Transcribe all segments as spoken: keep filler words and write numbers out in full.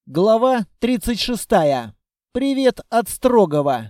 Глава тридцать шестая. Привет от Строгого.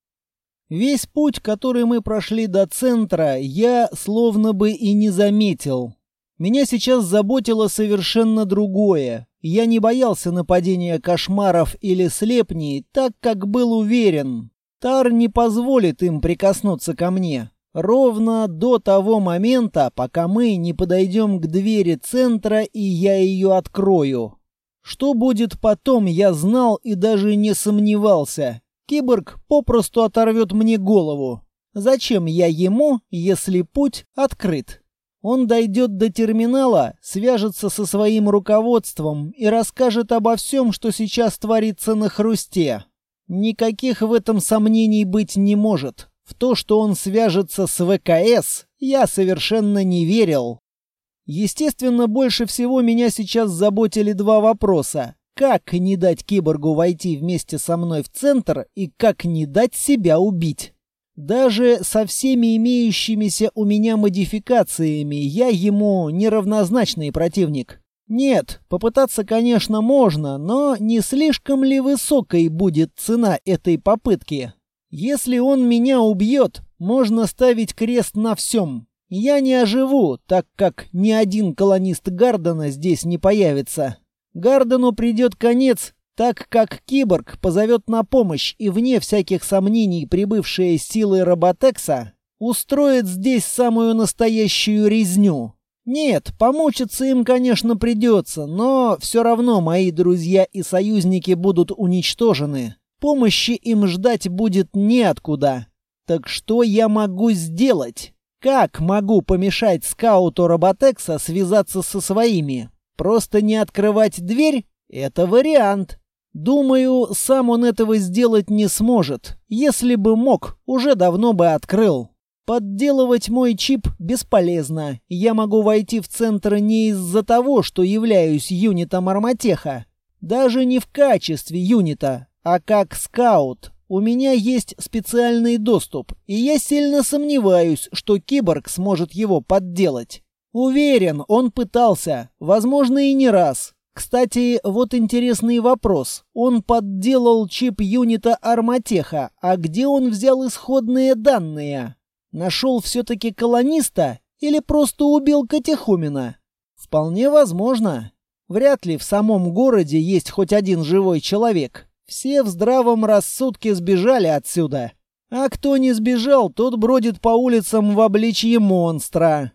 Весь путь, который мы прошли до центра, я словно бы и не заметил. Меня сейчас заботило совершенно другое. Я не боялся нападения кошмаров или слепней, так как был уверен. Тар не позволит им прикоснуться ко мне. Ровно до того момента, пока мы не подойдем к двери центра и я ее открою. Что будет потом, я знал и даже не сомневался. Киборг попросту оторвет мне голову. Зачем я ему, если путь открыт? Он дойдет до терминала, свяжется со своим руководством и расскажет обо всем, что сейчас творится на Хрусте. Никаких в этом сомнений быть не может. В то, что он свяжется с ВКС, я совершенно не верил. Естественно, больше всего меня сейчас заботили два вопроса. Как не дать киборгу войти вместе со мной в центр и как не дать себя убить? Даже со всеми имеющимися у меня модификациями я ему неравнозначный противник. Нет, попытаться, конечно, можно, но не слишком ли высокой будет цена этой попытки? Если он меня убьет, можно ставить крест на всем. Я не оживу, так как ни один колонист Гардена здесь не появится. Гардену придет конец, так как киборг позовет на помощь, и вне всяких сомнений прибывшие силы Роботекса устроят здесь самую настоящую резню. Нет, помучиться им, конечно, придется, но все равно мои друзья и союзники будут уничтожены. Помощи им ждать будет неоткуда. Так что я могу сделать? Как могу помешать скауту Роботекса связаться со своими? Просто не открывать дверь? Это вариант. Думаю, сам он этого сделать не сможет. Если бы мог, уже давно бы открыл. Подделывать мой чип бесполезно. Я могу войти в центр не из-за того, что являюсь юнитом Арматеха. Даже не в качестве юнита, а как скаут. У меня есть специальный доступ, и я сильно сомневаюсь, что киборг сможет его подделать. Уверен, он пытался, возможно, и не раз. Кстати, вот интересный вопрос. Он подделал чип юнита Арматеха, а где он взял исходные данные? Нашел все-таки колониста или просто убил Катехумена? Вполне возможно. Вряд ли в самом городе есть хоть один живой человек. Все в здравом рассудке сбежали отсюда. А кто не сбежал, тот бродит по улицам в обличье монстра.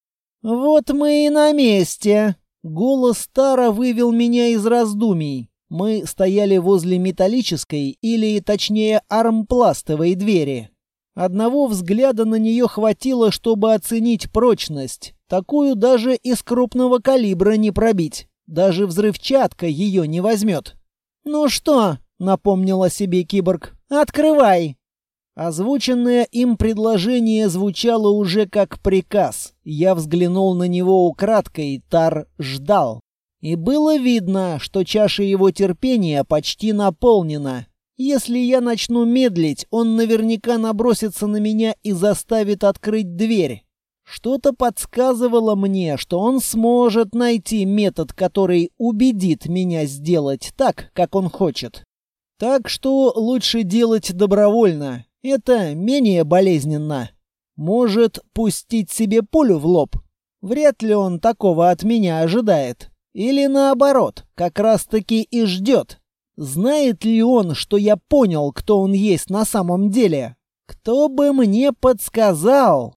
«Вот мы и на месте!» Голос Тара вывел меня из раздумий. Мы стояли возле металлической, или точнее армпластовой двери. Одного взгляда на нее хватило, чтобы оценить прочность. Такую даже из крупного калибра не пробить. Даже взрывчатка ее не возьмет. «Ну что?» — напомнила себе киборг. «Открывай!» Озвученное им предложение звучало уже как приказ. Я взглянул на него украдкой, Тар ждал. И было видно, что чаша его терпения почти наполнена. Если я начну медлить, он наверняка набросится на меня и заставит открыть дверь. Что-то подсказывало мне, что он сможет найти метод, который убедит меня сделать так, как он хочет. Так что лучше делать добровольно. Это менее болезненно. Может, пустить себе пулю в лоб? Вряд ли он такого от меня ожидает. Или наоборот, как раз-таки и ждет. Знает ли он, что я понял, кто он есть на самом деле? Кто бы мне подсказал?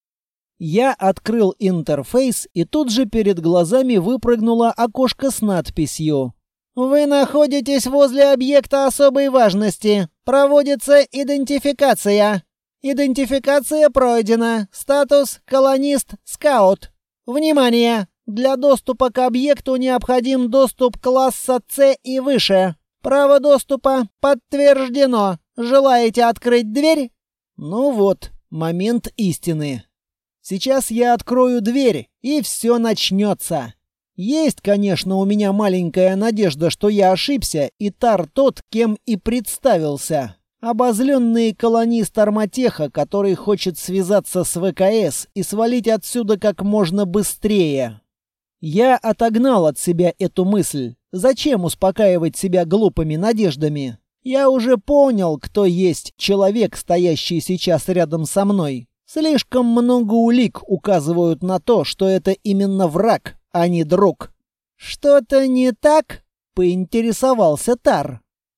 Я открыл интерфейс, и тут же перед глазами выпрыгнуло окошко с надписью: «Вы находитесь возле объекта особой важности. Проводится идентификация. Идентификация пройдена. Статус колонист-скаут. Внимание! Для доступа к объекту необходим доступ класса С и выше. Право доступа подтверждено. Желаете открыть дверь?» Ну вот, момент истины. Сейчас я открою дверь, и все начнется. Есть, конечно, у меня маленькая надежда, что я ошибся, и Тар тот, кем и представился. Обозленный колонист Арматеха, который хочет связаться с ВКС и свалить отсюда как можно быстрее. Я отогнал от себя эту мысль. Зачем успокаивать себя глупыми надеждами? Я уже понял, кто есть человек, стоящий сейчас рядом со мной. Слишком много улик указывают на то, что это именно враг, а не друг. «Что-то не так?» — поинтересовался Тар.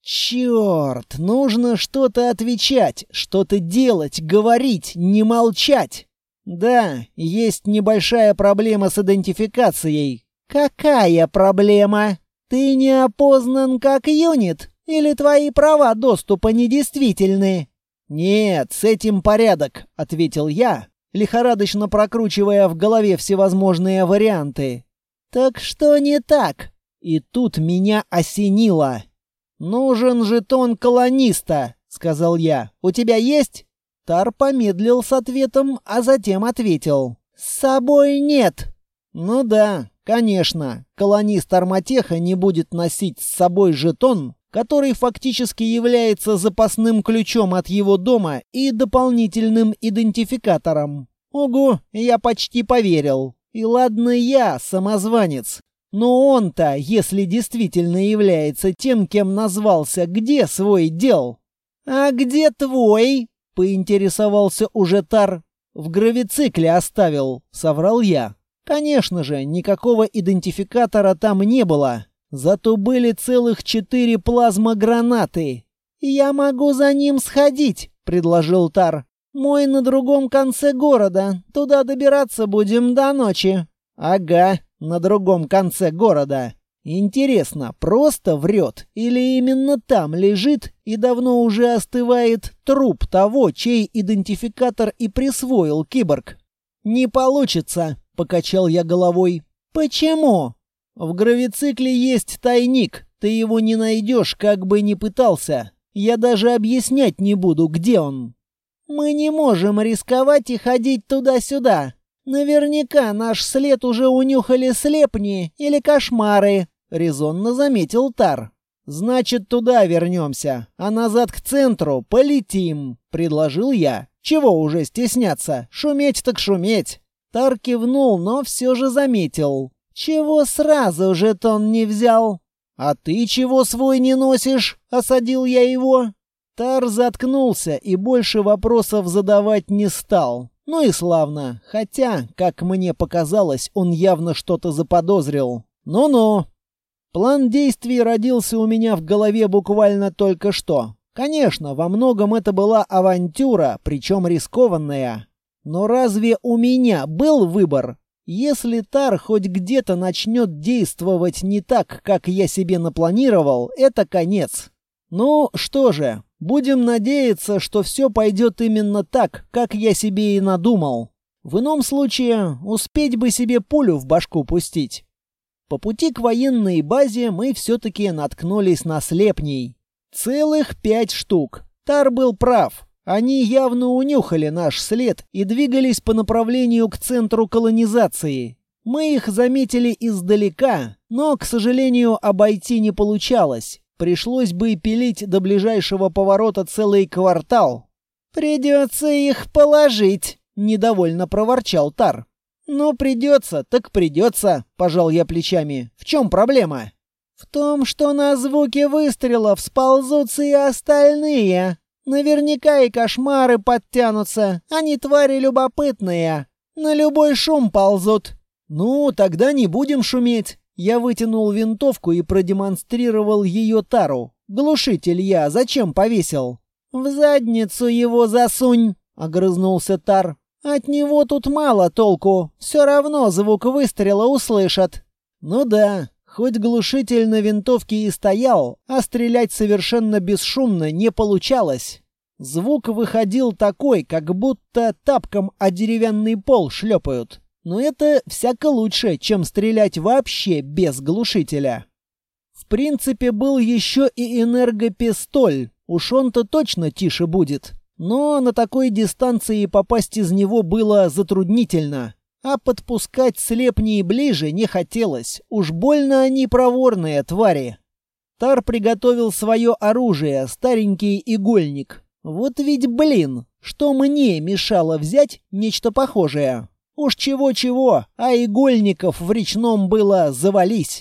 «Черт, нужно что-то отвечать, что-то делать, говорить, не молчать». «Да, есть небольшая проблема с идентификацией». «Какая проблема? Ты не опознан как юнит? Или твои права доступа недействительны?» «Нет, с этим порядок», — ответил я, лихорадочно прокручивая в голове всевозможные варианты. «Так что не так?» И тут меня осенило. «Нужен жетон колониста», — сказал я. «У тебя есть?» Тар помедлил с ответом, а затем ответил. «С собой нет». «Ну да, конечно, колонист Арматеха не будет носить с собой жетон, который фактически является запасным ключом от его дома и дополнительным идентификатором. Ого, я почти поверил. И ладно я, самозванец. Но он-то, если действительно является тем, кем назвался, где свой дел? «А где твой?» — поинтересовался уже Тар. «В гравицикле оставил», — соврал я. Конечно же, никакого идентификатора там не было. Зато были целых четыре плазмогранаты. «Я могу за ним сходить», — предложил Тар. «Мой на другом конце города. Туда добираться будем до ночи». «Ага, на другом конце города. Интересно, просто врет или именно там лежит и давно уже остывает труп того, чей идентификатор и присвоил киборг?» «Не получится», — покачал я головой. «Почему?» «В гравицикле есть тайник. Ты его не найдешь, как бы ни пытался. Я даже объяснять не буду, где он». «Мы не можем рисковать и ходить туда-сюда. Наверняка наш след уже унюхали слепни или кошмары», — резонно заметил Тар. «Значит, туда вернемся, а назад к центру полетим», — предложил я. «Чего уже стесняться? Шуметь так шуметь». Тар кивнул, но все же заметил. «Чего сразу жетон не взял?» «А ты чего свой не носишь?» — осадил я его. Тар заткнулся и больше вопросов задавать не стал. Ну и славно. Хотя, как мне показалось, он явно что-то заподозрил. Ну-ну. План действий родился у меня в голове буквально только что. Конечно, во многом это была авантюра, причем рискованная. Но разве у меня был выбор? Если Тар хоть где-то начнет действовать не так, как я себе напланировал, это конец. Ну что же, будем надеяться, что все пойдет именно так, как я себе и надумал. В ином случае успеть бы себе пулю в башку пустить. По пути к военной базе мы все-таки наткнулись на слепней. Целых пять штук. Тар был прав. Они явно унюхали наш след и двигались по направлению к центру колонизации. Мы их заметили издалека, но, к сожалению, обойти не получалось. Пришлось бы пилить до ближайшего поворота целый квартал. «Придется их положить», — недовольно проворчал Тар. «Ну, придется, так придется», — пожал я плечами. «В чем проблема?» «В том, что на звуки выстрелов сползутся и остальные. Наверняка и кошмары подтянутся, они твари любопытные. На любой шум ползут». «Ну, тогда не будем шуметь». Я вытянул винтовку и продемонстрировал ее Тару. «Глушитель я зачем повесил?» «В задницу его засунь», — огрызнулся Тар. «От него тут мало толку. Все равно звук выстрела услышат». «Ну да, хоть глушитель на винтовке и стоял, а стрелять совершенно бесшумно не получалось. Звук выходил такой, как будто тапком о деревянный пол шлепают. Но это всяко лучше, чем стрелять вообще без глушителя. В принципе, был еще и энергопистоль. Уж он-то точно тише будет. Но на такой дистанции попасть из него было затруднительно. А подпускать слепней ближе не хотелось. Уж больно они проворные твари. Тар приготовил свое оружие, старенький игольник. Вот ведь, блин, что мне мешало взять нечто похожее? Уж чего-чего, а игольников в речном было завались.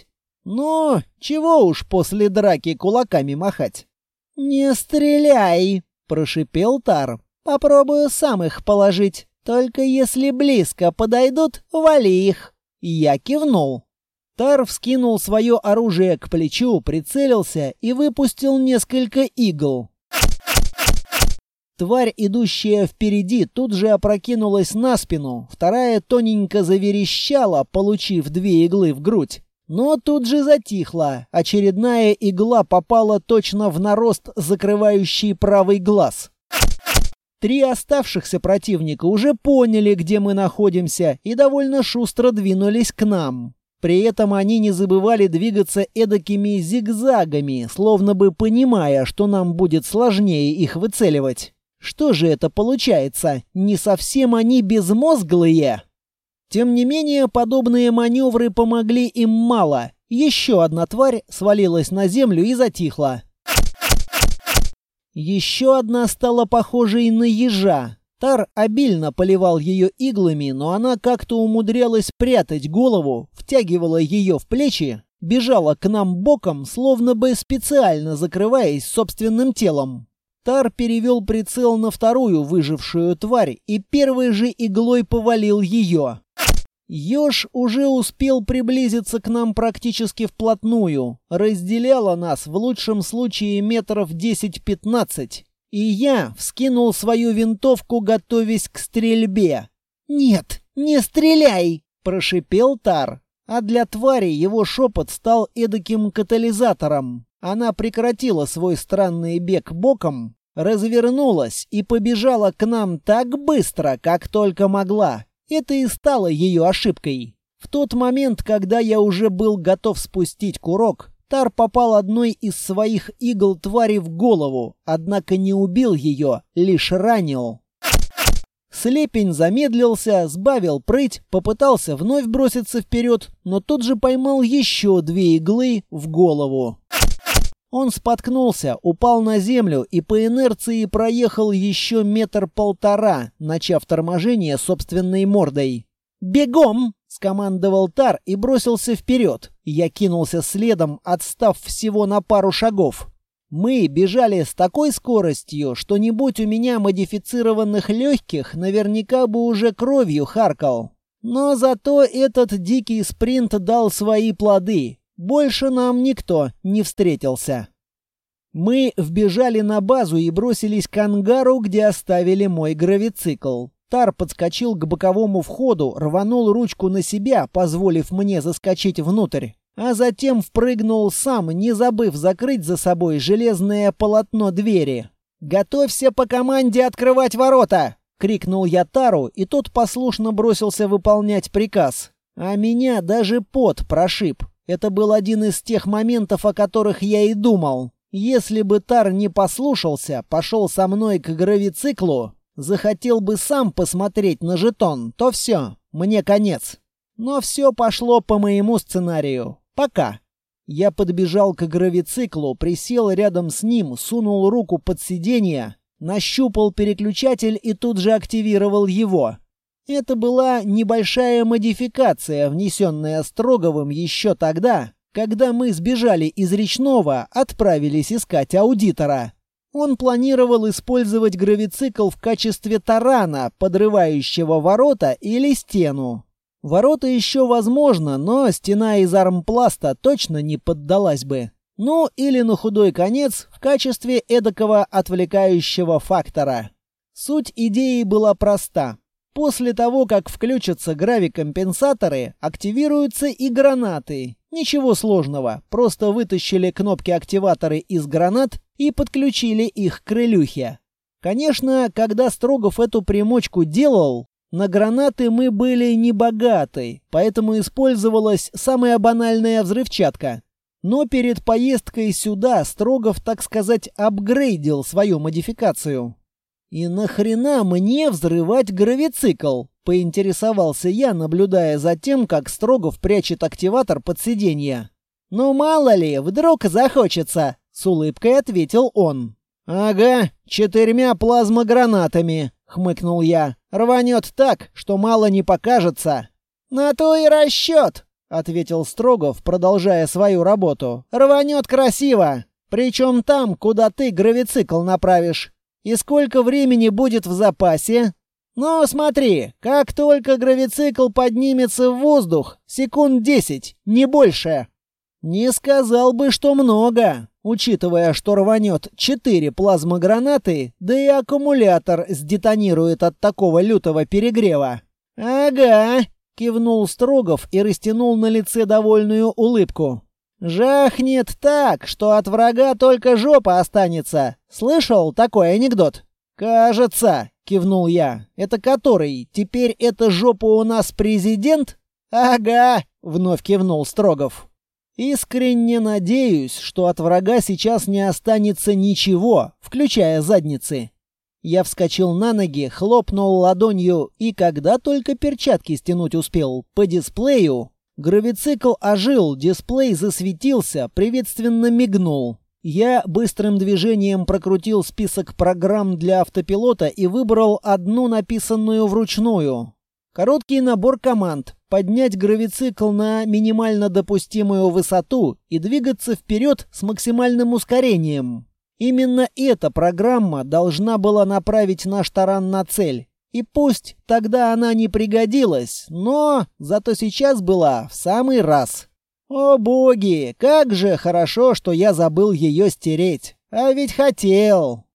Ну, чего уж после драки кулаками махать. «Не стреляй!» — прошипел Тар. «Попробую сам их положить. Только если близко подойдут, вали их». Я кивнул. Тар вскинул свое оружие к плечу, прицелился и выпустил несколько игл. Тварь, идущая впереди, тут же опрокинулась на спину, вторая тоненько заверещала, получив две иглы в грудь. Но тут же затихла, очередная игла попала точно в нарост, закрывающий правый глаз. Три оставшихся противника уже поняли, где мы находимся, и довольно шустро двинулись к нам. При этом они не забывали двигаться эдакими зигзагами, словно бы понимая, что нам будет сложнее их выцеливать. Что же это получается? Не совсем они безмозглые? Тем не менее, подобные маневры помогли им мало. Еще одна тварь свалилась на землю и затихла. Еще одна стала похожей на ежа. Тар обильно поливал ее иглами, но она как-то умудрялась прятать голову, втягивала ее в плечи, бежала к нам боком, словно бы специально закрываясь собственным телом. Тар перевел прицел на вторую выжившую тварь и первой же иглой повалил ее. Ёж уже успел приблизиться к нам практически вплотную, разделяла нас в лучшем случае метров десять-пятнадцать, и я вскинул свою винтовку, готовясь к стрельбе. «Нет, не стреляй!» – прошипел Тар, а для твари его шепот стал эдаким катализатором. Она прекратила свой странный бег боком, развернулась и побежала к нам так быстро, как только могла. Это и стало ее ошибкой. В тот момент, когда я уже был готов спустить курок, Тар попал одной из своих игл твари в голову, однако не убил ее, лишь ранил. Слепень замедлился, сбавил прыть, попытался вновь броситься вперед, но тут же поймал еще две иглы в голову. Он споткнулся, упал на землю и по инерции проехал еще метр-полтора, начав торможение собственной мордой. «Бегом!» — скомандовал Тар и бросился вперед. Я кинулся следом, отстав всего на пару шагов. Мы бежали с такой скоростью, что не будь у меня модифицированных легких, наверняка бы уже кровью харкал. Но зато этот дикий спринт дал свои плоды. Больше нам никто не встретился. Мы вбежали на базу и бросились к ангару, где оставили мой гравицикл. Тар подскочил к боковому входу, рванул ручку на себя, позволив мне заскочить внутрь, а затем впрыгнул сам, не забыв закрыть за собой железное полотно двери. «Готовься по команде открывать ворота!» — крикнул я Тару, и тот послушно бросился выполнять приказ. А меня даже пот прошиб. Это был один из тех моментов, о которых я и думал. Если бы Тар не послушался, пошел со мной к гравициклу, захотел бы сам посмотреть на жетон, то все, мне конец. Но все пошло по моему сценарию. Пока. Я подбежал к гравициклу, присел рядом с ним, сунул руку под сиденье, нащупал переключатель и тут же активировал его. Это была небольшая модификация, внесенная Строговым еще тогда, когда мы сбежали из речного, отправились искать аудитора. Он планировал использовать гравицикл в качестве тарана, подрывающего ворота или стену. Ворота еще возможно, но стена из армпласта точно не поддалась бы. Ну, или на худой конец в качестве эдакого отвлекающего фактора. Суть идеи была проста. После того, как включатся гравикомпенсаторы, активируются и гранаты. Ничего сложного, просто вытащили кнопки-активаторы из гранат и подключили их к крылюхе. Конечно, когда Строгов эту примочку делал, на гранаты мы были не богаты, поэтому использовалась самая банальная взрывчатка. Но перед поездкой сюда Строгов, так сказать, апгрейдил свою модификацию. «И нахрена мне взрывать гравицикл?» — поинтересовался я, наблюдая за тем, как Строгов прячет активатор под сиденье. «Ну мало ли, вдруг захочется», — с улыбкой ответил он. «Ага, четырьмя плазмогранатами», — хмыкнул я. «Рванет так, что мало не покажется». «На то и расчет», — ответил Строгов, продолжая свою работу. «Рванет красиво. Причем там, куда ты гравицикл направишь. И сколько времени будет в запасе? Ну, смотри, как только гравицикл поднимется в воздух, секунд десять, не больше». Не сказал бы, что много, учитывая, что рванет четыре плазмогранаты, да и аккумулятор сдетонирует от такого лютого перегрева. «Ага», — кивнул Строгов и растянул на лице довольную улыбку. «Жахнет так, что от врага только жопа останется. Слышал такой анекдот?» «Кажется», — кивнул я. «Это который? Теперь эта жопа у нас президент?» «Ага», — вновь кивнул Строгов. «Искренне надеюсь, что от врага сейчас не останется ничего, включая задницы». Я вскочил на ноги, хлопнул ладонью, и когда только перчатки стянуть успел, по дисплею гравицикл ожил, дисплей засветился, приветственно мигнул. Я быстрым движением прокрутил список программ для автопилота и выбрал одну, написанную вручную. Короткий набор команд: поднять гравицикл на минимально допустимую высоту и двигаться вперед с максимальным ускорением. Именно эта программа должна была направить наш таран на цель. И пусть тогда она не пригодилась, но зато сейчас была в самый раз. О боги, как же хорошо, что я забыл ее стереть. А ведь хотел.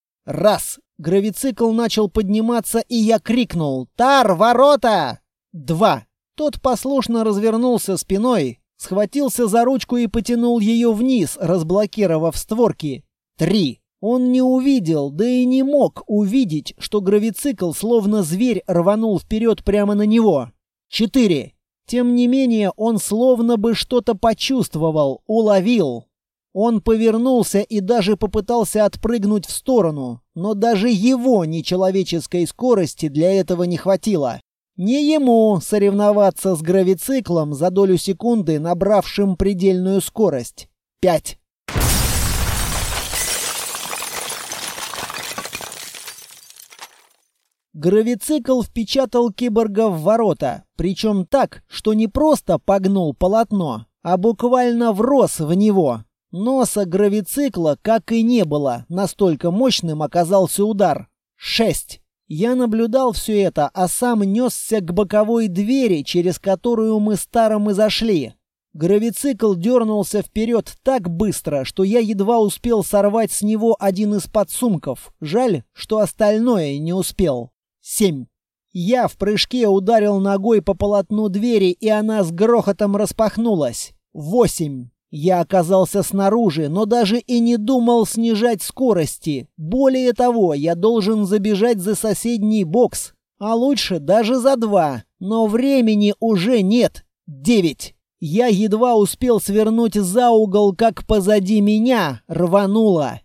Раз. Гравицикл начал подниматься, и я крикнул: «Тар, ворота!» Два. Тот послушно развернулся спиной, схватился за ручку и потянул ее вниз, разблокировав створки. Три. Он не увидел, да и не мог увидеть, что гравицикл, словно зверь, рванул вперед прямо на него. Четыре. Тем не менее, он словно бы что-то почувствовал, уловил. Он повернулся и даже попытался отпрыгнуть в сторону, но даже его нечеловеческой скорости для этого не хватило. Не ему соревноваться с гравициклом за долю секунды, набравшим предельную скорость. Пять. Гравицикл впечатал киборга в ворота, причем так, что не просто погнул полотно, а буквально врос в него. Носа гравицикла как и не было, настолько мощным оказался удар. Шесть. Я наблюдал все это, а сам несся к боковой двери, через которую мы с Таром и зашли. Гравицикл дернулся вперед так быстро, что я едва успел сорвать с него один из подсумков. Жаль, что остальное не успел. Семь. Я в прыжке ударил ногой по полотну двери, и она с грохотом распахнулась. Восемь. Я оказался снаружи, но даже и не думал снижать скорости. Более того, я должен забежать за соседний бокс, а лучше даже за два. Но времени уже нет. Девять. Я едва успел свернуть за угол, как позади меня рвануло.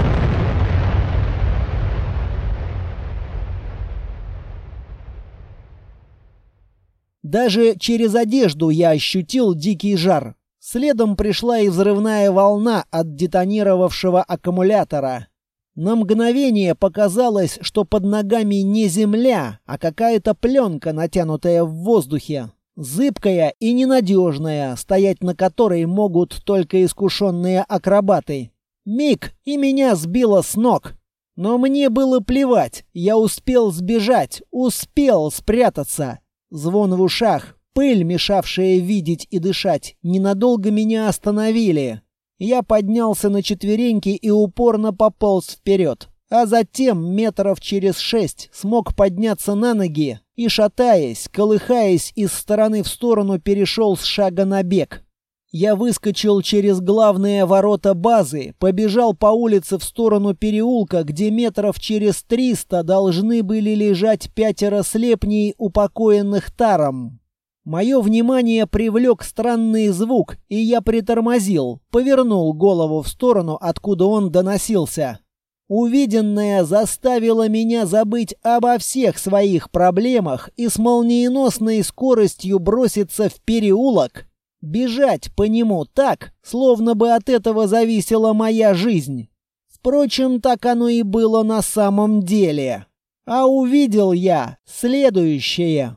Даже через одежду я ощутил дикий жар. Следом пришла и взрывная волна от детонировавшего аккумулятора. На мгновение показалось, что под ногами не земля, а какая-то пленка, натянутая в воздухе. Зыбкая и ненадежная, стоять на которой могут только искушенные акробаты. Миг, и меня сбило с ног. Но мне было плевать, я успел сбежать, успел спрятаться. Звон в ушах, пыль, мешавшая видеть и дышать, ненадолго меня остановили. Я поднялся на четвереньки и упорно пополз вперед. А затем, метров через шесть, смог подняться на ноги и, шатаясь, колыхаясь из стороны в сторону, перешел с шага на бег. Я выскочил через главные ворота базы, побежал по улице в сторону переулка, где метров через триста должны были лежать пятеро слепней, упокоенных таром. Мое внимание привлек странный звук, и я притормозил, повернул голову в сторону, откуда он доносился. Увиденное заставило меня забыть обо всех своих проблемах и с молниеносной скоростью броситься в переулок, бежать по нему так, словно бы от этого зависела моя жизнь. Впрочем, так оно и было на самом деле. А увидел я следующее.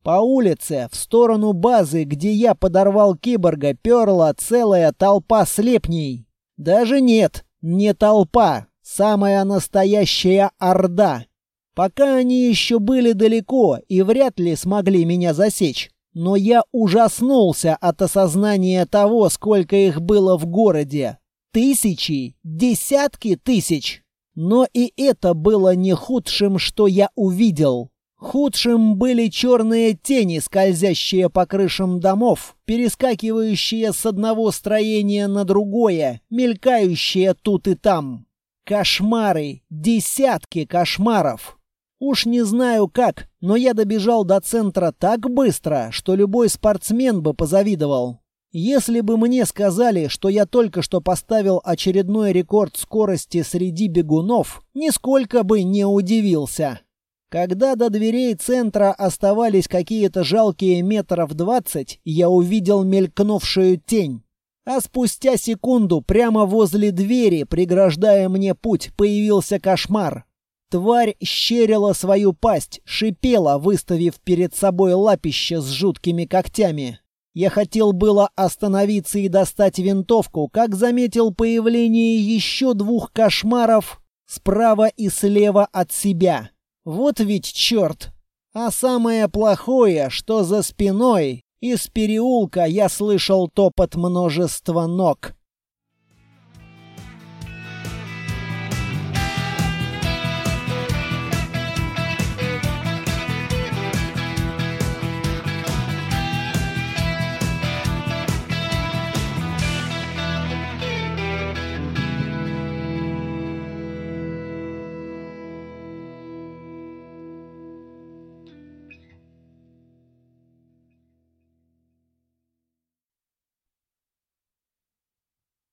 По улице, в сторону базы, где я подорвал киборга, перла целая толпа слепней. Даже нет, не толпа, самая настоящая орда. Пока они еще были далеко и вряд ли смогли меня засечь. Но я ужаснулся от осознания того, сколько их было в городе. Тысячи, десятки тысяч. Но и это было не худшим, что я увидел. Худшим были черные тени, скользящие по крышам домов, перескакивающие с одного строения на другое, мелькающие тут и там. Кошмары, десятки кошмаров. Уж не знаю как, но я добежал до центра так быстро, что любой спортсмен бы позавидовал. Если бы мне сказали, что я только что поставил очередной рекорд скорости среди бегунов, нисколько бы не удивился. Когда до дверей центра оставались какие-то жалкие метров двадцать, я увидел мелькнувшую тень. А спустя секунду прямо возле двери, преграждая мне путь, появился кошмар. Тварь щерила свою пасть, шипела, выставив перед собой лапище с жуткими когтями. Я хотел было остановиться и достать винтовку, как заметил появление еще двух кошмаров справа и слева от себя. Вот ведь черт! А самое плохое, что за спиной из переулка я слышал топот множества ног.